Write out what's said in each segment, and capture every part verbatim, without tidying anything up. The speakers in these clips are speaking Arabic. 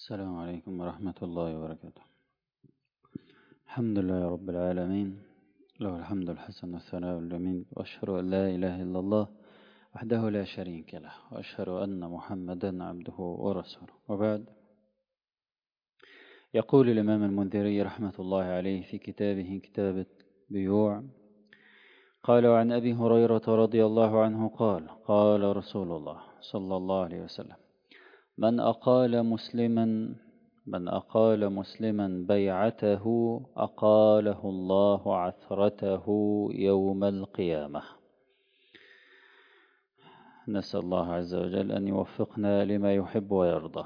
السلام عليكم ورحمة الله وبركاته. الحمد لله رب العالمين، له الحمد الحسن والثناء الجميل، وأشهد أن لا إله إلا الله وحده لا شريك له، وأشهد أن محمدا عبده ورسوله. وبعد، يقول الإمام المنذري رحمة الله عليه في كتابه كتاب البيوع، قال: وعن أبي هريرة رضي الله عنه قال: قال رسول الله صلى الله عليه وسلم: من أقال مسلما من أقال مسلما بيعته أقاله الله عثرته يوم القيامة. نسأل الله عز وجل أن يوفقنا لما يحب ويرضى.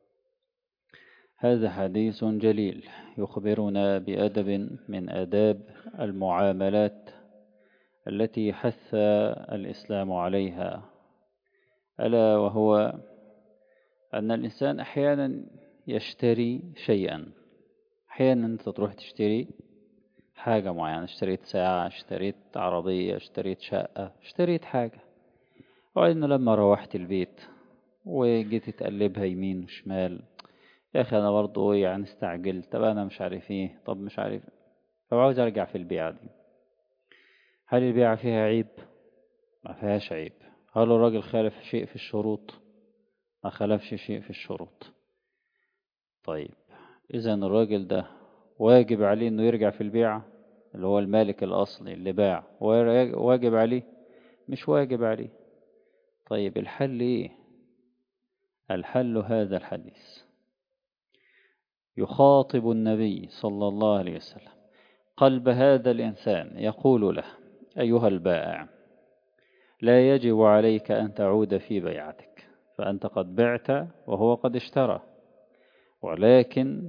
هذا حديث جليل يخبرنا بأدب من آداب المعاملات التي حث الإسلام عليها، ألا وهو أن الإنسان أحيانا يشتري شيئا. أحيانا أنت تروح تشتري حاجة معينة، اشتريت ساعة، اشتريت عربية، اشتريت شقة، اشتريت حاجة، وإنه لما روحت البيت وجيت تقلبها يمين وشمال، يا أخي أنا برضه يعني استعجلت، طب أنا مش عارف إيه، طب مش عارف، طب عاوز أرجع في البيعة دي. هل البيعة فيها عيب؟ ما فيهاش عيب. هل الراجل خالف شيء في الشروط؟ ما خالفش شيء في الشروط. طيب، إذا الراجل ده واجب عليه إنه يرجع في البيعة، اللي هو المالك الأصلي اللي باع، واجب عليه؟ مش واجب عليه. طيب الحل إيه؟ الحل هذا الحديث. يخاطب النبي صلى الله عليه وسلم قلب هذا الإنسان، يقول له: أيها البائع، لا يجب عليك أن تعود في بيعتك، فأنت قد بعت وهو قد اشترى، ولكن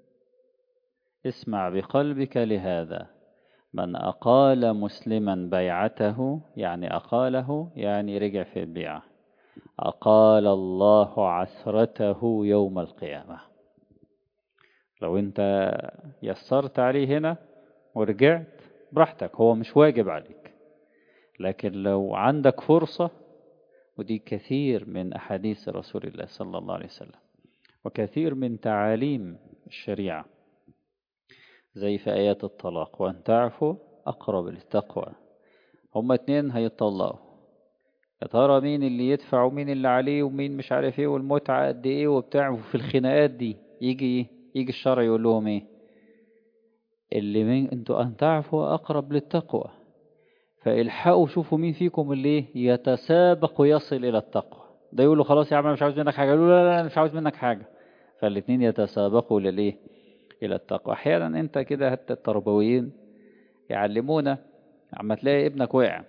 اسمع بقلبك لهذا: من أقال مسلما بيعته، يعني أقاله يعني رجع في البيعة، أقال الله عثرته يوم القيامة. لو أنت يسرت عليه هنا ورجعت براحتك، هو مش واجب عليك، لكن لو عندك فرصة، ودي كثير من أحاديث رسول الله صلى الله عليه وسلم وكثير من تعاليم الشريعة، زي في آيات الطلاق: وأن تعفوا أقرب للتقوى. هما اتنين هيتطلقوا، يا ترى مين اللي يدفع ومين اللي عليه ومين مش عارف ايه، والمتعة قد ايه وبتاع. وفي الخناقات دي يجي ايه؟ يجي الشرع يقول لهم ايه؟ اللي من انتوا أن تعفوا أقرب للتقوى، فالحقوا شوفوا مين فيكم اللي يتسابق ويصل إلى التقوى. ده يقول له: خلاص يا عم أنا مش عاوز منك حاجة، يقول له: لا لا أنا مش عاوز منك حاجة. فالاتنين يتسابقوا للإيه؟ إلى التقوى. أحيانا أنت كده، حتى التربويين يعلمونا، عما تلاقي ابنك وقع،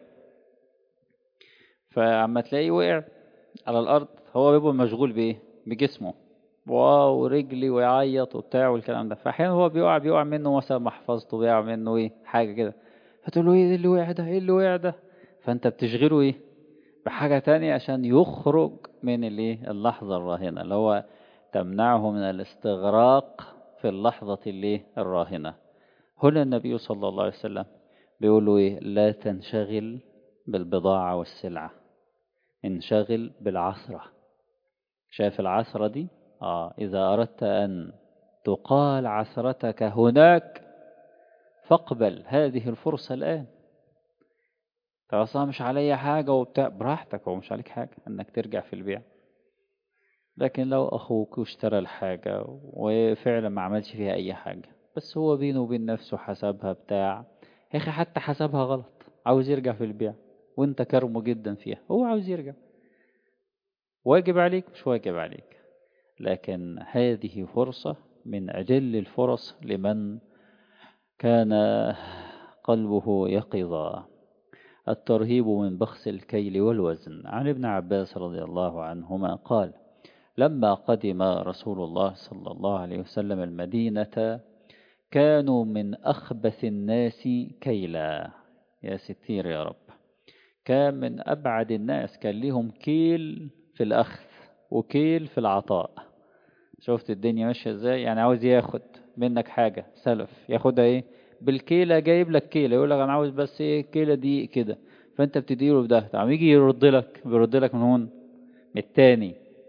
فعما تلاقيه وقع على الأرض، هو بيبقى مشغول بإيه؟ بجسمه، واو رجلي، ويعيط وبتاع والكلام ده. فأحيانا هو بيقع بيقع منه مثلا محفظته، بيقع منه إيه؟ حاجة كده، فتقول له: إيه اللي وقع ده؟ إيه اللي وقع ده؟ فأنت بتشغله إيه؟ بحاجة تانية عشان يخرج من الإيه؟ اللحظة الراهنة، اللي هو تمنعه من الاستغراق في اللحظة الإيه؟ الراهنة. هنا النبي صلى الله عليه وسلم بيقول له إيه؟ لا تنشغل بالبضاعة والسلعة، انشغل بالعثرة. شايف العثرة دي؟ آه إذا أردت أن تقال عثرتك هناك، فاقبل هذه الفرصة الآن. فأصلا مش علي حاجة وبتاع، براحتك، هو مش عليك حاجة أنك ترجع في البيع. لكن لو أخوك اشترى الحاجة وفعلا ما عملش فيها أي حاجة، بس هو بينه وبين نفسه حسبها بتاع، يا أخي حتى حسبها غلط، عاوز يرجع في البيع وانت كرمه جدا فيها، هو عاوز يرجع، واجب عليك؟ مش واجب عليك. لكن هذه فرصة من أجل الفرص لمن كان قلبه يقظا. الترهيب من بخس الكيل والوزن. عن ابن عباس رضي الله عنهما قال: لما قدم رسول الله صلى الله عليه وسلم المدينة، كانوا من أخبث الناس كيلا. يا ستير يا رب، كان من أبعد الناس، كان لهم كيل في الأخذ وكيل في العطاء. شفت الدنيا ماشية ازاي؟ يعني عاوز ياخد منك حاجة سلف، ياخدها ايه؟ بالكيلة. جايب لك كيلة، يقول لك انا عاوز بس ايه؟ كيلة دي كده، فانت بتديله بده، عم يجي يرد لك، بيرد لك من هون من التاني.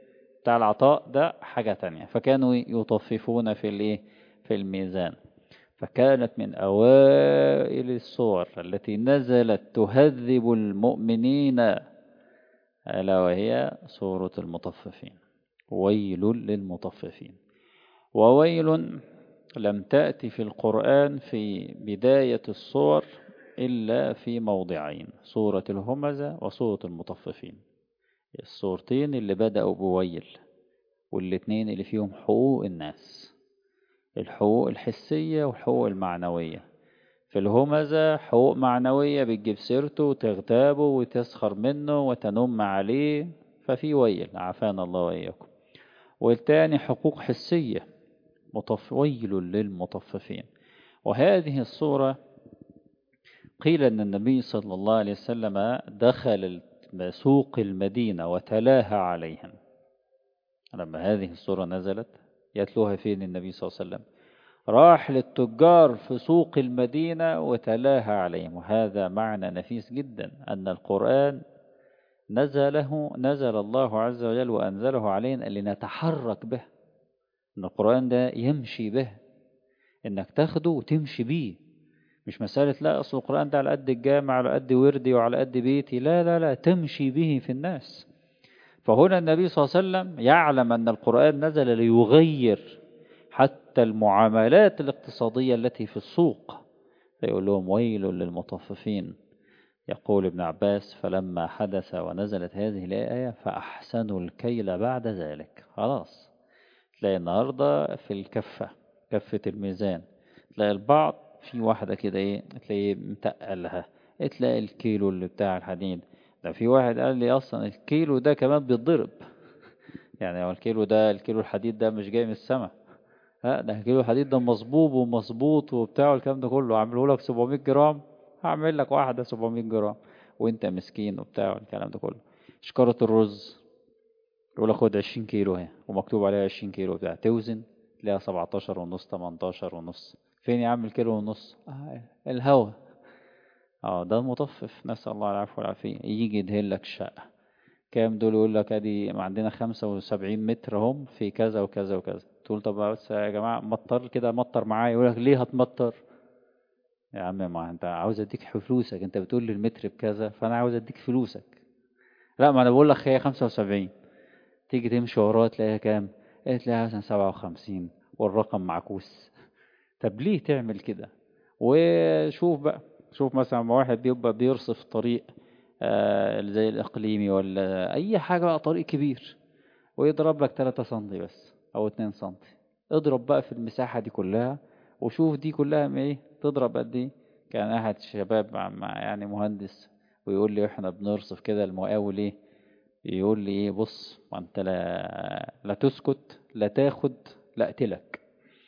بتاع العطاء ده حاجة تانية. فكانوا يطففون في الايه في الميزان. فكانت من أوائل السور التي نزلت تهذب المؤمنين ألا وهي سورة المطففين. ويل للمطففين. وويل لم تأتي في القرآن في بداية السور إلا في موضعين: سورة الهمزة وسورة المطففين. السورتين اللي بدأوا بويل، والاتنين اللي فيهم حقوق الناس، الحقوق الحسية والحقوق المعنوية. في الهمزة حقوق معنوية بتجيب سيرته وتغتابه وتسخر منه وتنم عليه، ففي ويل عافانا الله وإياكم. والتاني حقوق حسية، مطف ويل للمطففين. وهذه الصورة قيل أن النبي صلى الله عليه وسلم دخل سوق المدينة وتلاها عليهم. لما هذه الصورة نزلت يتلوها فين النبي صلى الله عليه وسلم؟ راح للتجار في سوق المدينة وتلاها عليهم. وهذا معنى نفيس جدا، أن القرآن نزله نزل الله عز وجل وأنزله علينا لنتحرك به، أن القرآن ده يمشي به، إنك تاخده وتمشي بيه. مش مسألة لا أصل القرآن ده على قد الجامع على قد وردي وعلى قد بيتي، لا لا لا، تمشي به في الناس. فهنا النبي صلى الله عليه وسلم يعلم أن القرآن نزل ليغير حتى المعاملات الاقتصادية التي في السوق، فيقول لهم ويل للمطففين. يقول ابن عباس: فلما حدث ونزلت هذه الآية فأحسنوا الكيل بعد ذلك. خلاص، تلاقي النهاردة في الكفة، كفة الميزان، تلاقي البعض في واحدة كده ايه، تلاقي متقلها، تلاقي الكيلو اللي بتاع الحديد ده. في واحد قال لي اصلا الكيلو ده كمان بيتضرب، يعني هو الكيلو ده، الكيلو الحديد ده مش جاي من السماء، لا ده الكيلو الحديد ده مصبوب ومظبوط وبتاع الكلام ده كله، عامله لك سبعمية جرام، هعمل لك واحدة سبعمية جرام وانت مسكين وبتاع الكلام ده كله. شكارة الرز يقول لك خد عشرين كيلو اهي ومكتوب عليها عشرين كيلو بتاع، توزن تلاقيها سبعتاشر ونص تمنتاشر ونص. فين يا عم الكيلو ونص؟ آه الهوا. اه ده المطفف، نسأل الله العفو والعافية. يجي يدهن لك الشقة كام دول، يقول لك ادي عندنا خمسة وسبعين متر هم في كذا وكذا وكذا. تقول طب بس يا جماعة مطر كده، مطر معايا. يقول لك ليه هتمطر يا عم؟ ما انت عاوز اديك فلوسك، انت بتقول لي المتر بكذا فانا عاوز اديك فلوسك. لا ما انا بقول لك هي خمسة وسبعين، تيجي تمشي وراه تلاقيها كام؟ إيه تلاقيها مثلا سبعة وخمسين والرقم معكوس. طب ليه تعمل كده؟ وشوف بقى، شوف مثلا ما واحد بيبقى بيرصف طريق آه زي الإقليمي ولا أي حاجة بقى، طريق كبير، ويضرب لك تلاتة سنتي بس أو اتنين سنتي. اضرب بقى في المساحة دي كلها وشوف دي كلها من ايه، تضرب قد ايه. كان أحد الشباب مع يعني مهندس ويقول لي احنا بنرصف كده، المقاول ايه يقول لي ايه، بص وانت لا لا تسكت لا تاخد لا اقتلك.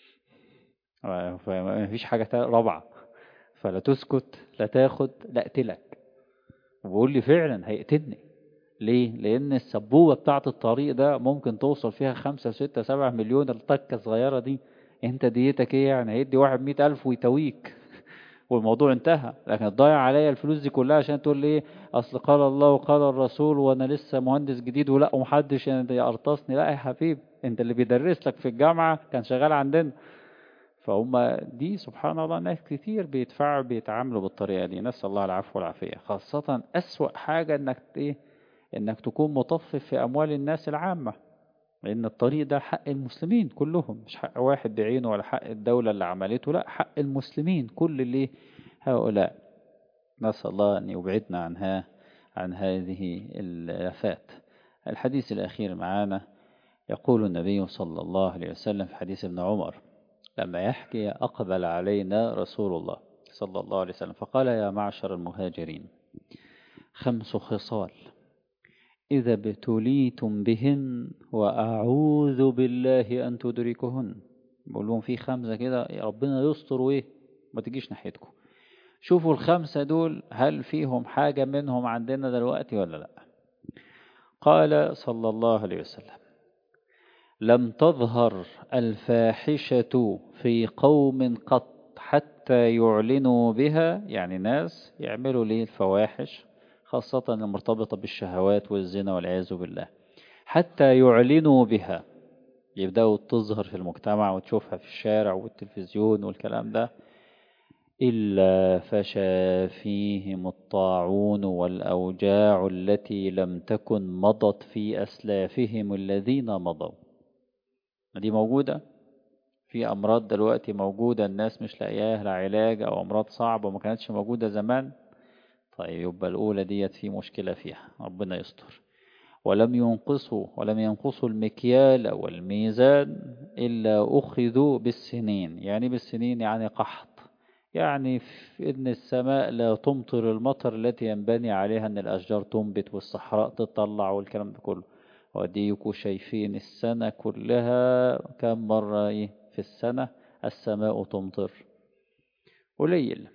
فما فيش حاجة رابعة، فلا تسكت لا تاخد لا اقتلك. وبقول لي فعلا هيقتلني. ليه؟ لأن السبوبة بتاعة الطريق ده ممكن توصل فيها خمسة ستة سبعة مليون، التكة صغيرة دي. انت ديتك ايه يعني؟ هيدي واحد مئة ألف ويتويك والموضوع انتهى. لكن تضيع عليا الفلوس دي كلها عشان تقول لي ايه، اصل قال الله وقال الرسول وانا لسه مهندس جديد ولا ومحدش يقرطصني. لا يا حبيبي، انت اللي بيدرس لك في الجامعة كان شغال عندنا. فهم دي سبحان الله ناس كتير بيدفعوا بيتعاملوا بالطريقة دي، نسأل الله العفو والعافية. خاصة أسوأ حاجة انك ايه، انك تكون مطفف في اموال الناس العامة، لان الطريق ده حق المسلمين كلهم، مش حق واحد بعينه ولا حق الدولة اللي عملته، لا حق المسلمين كل اللي هؤلاء. نسأل الله أن يبعدنا عنها عن هذه الآفات. الحديث الأخير معانا، يقول النبي صلى الله عليه وسلم في حديث ابن عمر لما يحكي: أقبل علينا رسول الله صلى الله عليه وسلم فقال: يا معشر المهاجرين، خمس خصال إذا ابتليتم بهن وأعوذ بالله أن تدركهن. بقول لهم في خمسة كده ربنا يستر وإيه ما تجيش ناحيتكم. شوفوا الخمسة دول هل فيهم حاجة منهم عندنا دلوقتي ولا لا. قال صلى الله عليه وسلم: لم تظهر الفاحشة في قوم قط حتى يعلنوا بها، يعني ناس يعملوا ليه الفواحش خاصة المرتبطة بالشهوات والزنا والعياذ بالله، حتى يعلنوا بها، يبدأوا تظهر في المجتمع وتشوفها في الشارع والتلفزيون والكلام ده. إلا فشى فيهم الطاعون والأوجاع التي لم تكن مضت في أسلافهم الذين مضوا. دي موجودة في أمراض دلوقتي موجودة، الناس مش لاقياها لا علاج، أو أمراض صعبة وما كانتش موجودة زمان. طيب يبقى الأولى ديت في مشكلة فيها، ربنا يستر. ولم ينقصوا ولم ينقصوا المكيال والميزان إلا أخذوا بالسنين. يعني بالسنين يعني قحط، يعني في إن السماء لا تمطر المطر التي ينبني عليها أن الأشجار تنبت والصحراء تطلع والكلام ده كله. وديكوا شايفين السنة كلها كم مرة إيه في السنة السماء تمطر؟ قليل.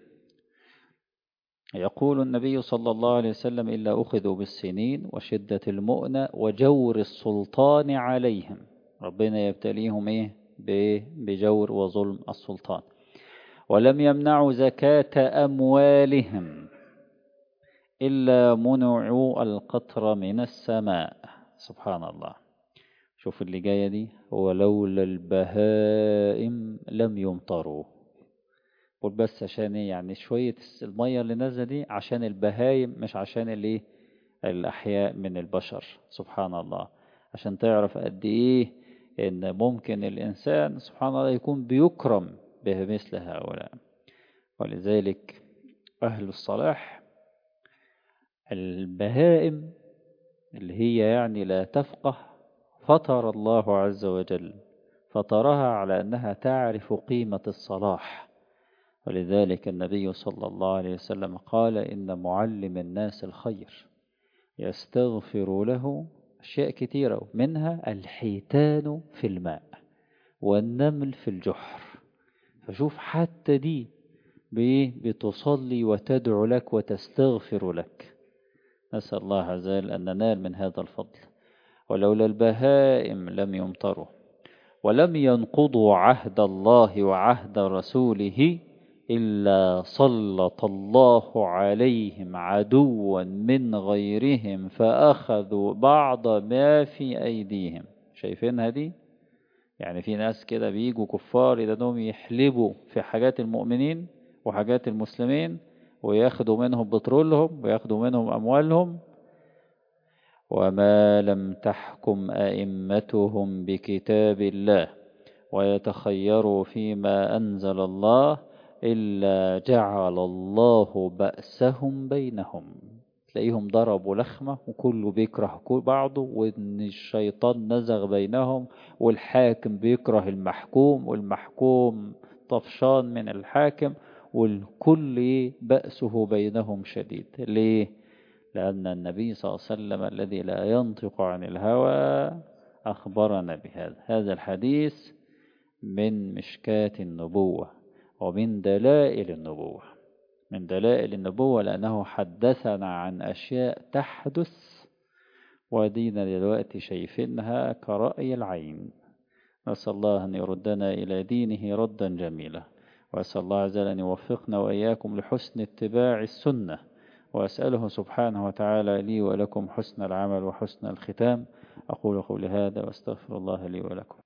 يقول النبي صلى الله عليه وسلم إلا أخذوا بالسنين وشدة المؤنة وجور السلطان عليهم. ربنا يبتليهم إيه بجور وظلم السلطان. ولم يمنعوا زكاة أموالهم إلا منعوا القطر من السماء. سبحان الله. شوف اللي جاية دي، ولولا البهائم لم يمطروا. قل بس عشان ايه؟ يعني شوية المية اللي نازلة دي عشان البهايم، مش عشان الايه الأحياء من البشر. سبحان الله. عشان تعرف قد ايه ان ممكن الإنسان سبحان الله يكون بيكرم بمثل هؤلاء. ولذلك أهل الصلاح البهائم اللي هي يعني لا تفقه، فطر الله عز وجل فطرها على أنها تعرف قيمة الصلاح. ولذلك النبي صلى الله عليه وسلم قال إن معلم الناس الخير يستغفر له أشياء كثيرة، منها الحيتان في الماء والنمل في الجحر. فشوف حتى دي بتصلي وتدعو لك وتستغفر لك. نسأل الله عز وجل أن ننال من هذا الفضل. ولولا البهائم لم يمطروا ولم ينقضوا عهد الله وعهد رسوله إلا سلط الله عليهم عدوا من غيرهم فأخذوا بعض ما في أيديهم. شايفين هذه؟ يعني في ناس كده بيجوا كفار إذا يحلبوا في حاجات المؤمنين وحاجات المسلمين، وياخدوا منهم بترولهم وياخدوا منهم أموالهم. وما لم تحكم أئمتهم بكتاب الله ويتخيروا فيما أنزل الله إلا جعل الله بأسهم بينهم. تلاقيهم ضربوا لخمة وكله بيكره بعضه، وإن الشيطان نزغ بينهم، والحاكم بيكره المحكوم، والمحكوم طفشان من الحاكم، والكل بأسه بينهم شديد. ليه؟ لأن النبي صلى الله عليه وسلم الذي لا ينطق عن الهوى أخبرنا بهذا. هذا الحديث من مشكاة النبوة ومن دلائل النبوة. من دلائل النبوة لأنه حدثنا عن أشياء تحدث ودينا دلوقتي شايفينها كرأي العين. نسأل الله أن يردنا إلى دينه ردا جميلا، وأسأل الله عز وجل أن يوفقنا وإياكم لحسن اتباع السنة، وأسأله سبحانه وتعالى لي ولكم حسن العمل وحسن الختام. أقول قولي هذا وأستغفر الله لي ولكم.